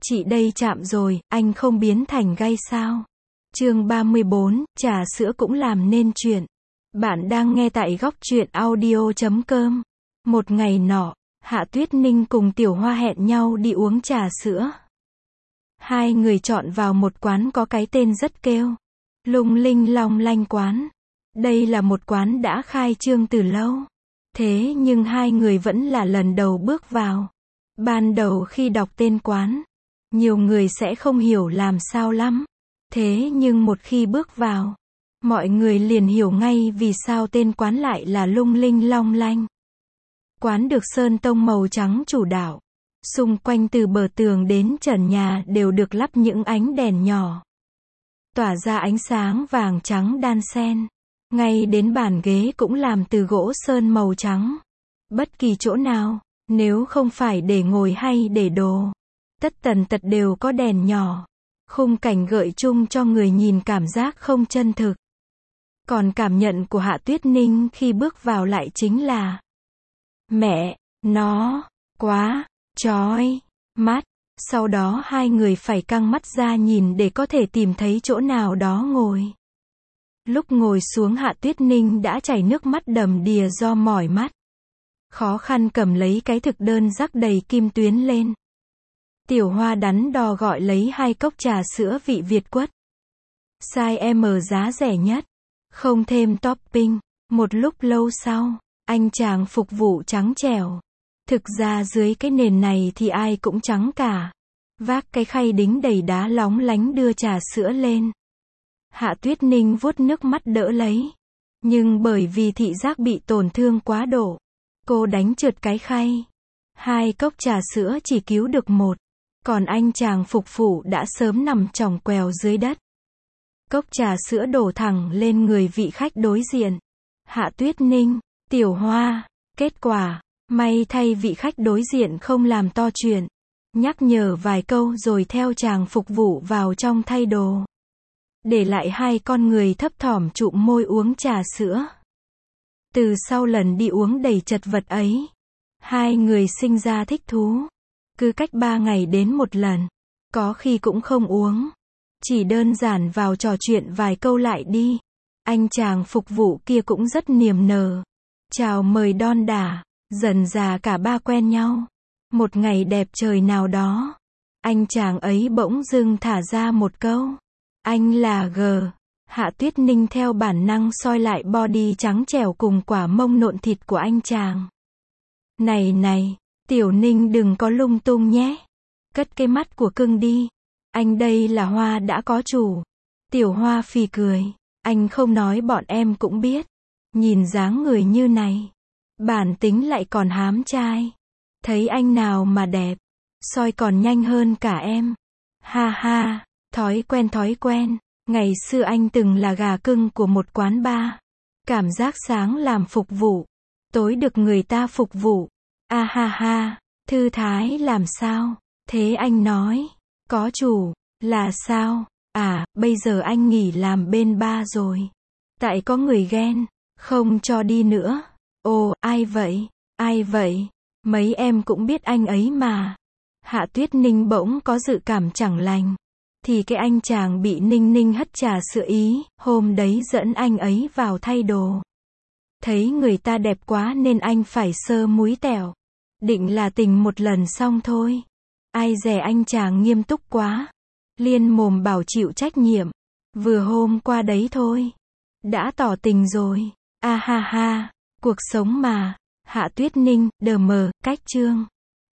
Chị đây chạm rồi, anh không biến thành gay sao? Chương 34, trà sữa cũng làm nên chuyện. Bạn đang nghe tại góc truyện audio.com. Một ngày nọ, Hạ Tuyết Ninh cùng Tiểu Hoa hẹn nhau đi uống trà sữa. Hai người chọn vào một quán có cái tên rất kêu lung linh long lanh quán. Đây là một quán đã khai trương từ lâu. Thế nhưng hai người vẫn là lần đầu bước vào. Ban đầu khi đọc tên quán, nhiều người sẽ không hiểu làm sao lắm. Thế nhưng một khi bước vào, mọi người liền hiểu ngay vì sao tên quán lại là lung linh long lanh. Quán được sơn tông màu trắng chủ đạo. Xung quanh từ bờ tường đến trần nhà đều được lắp những ánh đèn nhỏ, tỏa ra ánh sáng vàng trắng đan xen. Ngay đến bàn ghế cũng làm từ gỗ sơn màu trắng. Bất kỳ chỗ nào, nếu không phải để ngồi hay để đồ, tất tần tật đều có đèn nhỏ. Khung cảnh gợi chung cho người nhìn cảm giác không chân thực. Còn cảm nhận của Hạ Tuyết Ninh khi bước vào lại chính là mẹ, nó quá chói mắt. Sau đó hai người phải căng mắt ra nhìn để có thể tìm thấy chỗ nào đó ngồi. Lúc ngồi xuống Hạ Tuyết Ninh đã chảy nước mắt đầm đìa do mỏi mắt. Khó khăn cầm lấy cái thực đơn rắc đầy kim tuyến lên. Tiểu Hoa đắn đo gọi lấy 2 cốc trà sữa vị Việt quất. Size M giá rẻ nhất. Không thêm topping. Một lúc lâu sau, anh chàng phục vụ trắng trẻo. Thực ra dưới cái nền này thì ai cũng trắng cả. Vác cái khay đính đầy đá lóng lánh đưa trà sữa lên. Hạ Tuyết Ninh vuốt nước mắt đỡ lấy. Nhưng bởi vì thị giác bị tổn thương quá độ, cô đánh trượt cái khay. 2 cốc trà sữa chỉ cứu được 1. Còn anh chàng phục vụ đã sớm nằm chỏng quèo dưới đất. Cốc trà sữa đổ thẳng lên người vị khách đối diện. Hạ Tuyết Ninh, Tiểu Hoa. Kết quả, may thay vị khách đối diện không làm to chuyện. Nhắc nhở vài câu rồi theo chàng phục vụ vào trong thay đồ. Để lại 2 con người thấp thỏm chụm môi uống trà sữa. Từ sau lần đi uống đầy chật vật ấy, hai người sinh ra thích thú. Cứ cách 3 ngày đến một lần. Có khi cũng không uống. Chỉ đơn giản vào trò chuyện vài câu lại đi. Anh chàng phục vụ kia cũng rất niềm nở. Chào mời đon đả. Dần dà cả ba quen nhau. Một ngày đẹp trời nào đó, anh chàng ấy bỗng dưng thả ra một câu. Anh là G. Hạ Tuyết Ninh theo bản năng soi lại body trắng trẻo cùng quả mông nộn thịt của anh chàng. Này này, Tiểu Ninh đừng có lung tung nhé. Cất cái mắt của cưng đi. Anh đây là Hoa đã có chủ. Tiểu Hoa phì cười. Anh không nói bọn em cũng biết. Nhìn dáng người như này, bản tính lại còn hám trai. Thấy anh nào mà đẹp, soi còn nhanh hơn cả em. Ha ha, thói quen. Ngày xưa anh từng là gà cưng của một quán bar. Cảm giác sáng làm phục vụ, tối được người ta phục vụ. A ha ha, thư thái làm sao? Thế anh nói, có chủ, là sao? À, bây giờ anh nghỉ làm bên bar rồi. Tại có người ghen, không cho đi nữa. Ồ, ai vậy? Ai vậy? Mấy em cũng biết anh ấy mà. Hạ Tuyết Ninh bỗng có dự cảm chẳng lành. Thì cái anh chàng bị Ninh Ninh hất trà sữa ý, hôm đấy dẫn anh ấy vào thay đồ. Thấy người ta đẹp quá nên anh phải sơ múi tẹo. Định là tình một lần xong thôi. Ai dè anh chàng nghiêm túc quá. Liên mồm bảo chịu trách nhiệm. Vừa hôm qua đấy thôi. Đã tỏ tình rồi. A ha ha, cuộc sống mà. Hạ Tuyết Ninh, đờ mờ, cách chương.